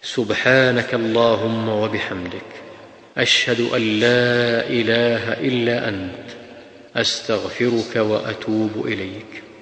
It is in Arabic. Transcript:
سبحانك اللهم وبحمدك، أشهد أن لا إله إلا أنت، أستغفرك وأتوب إليك.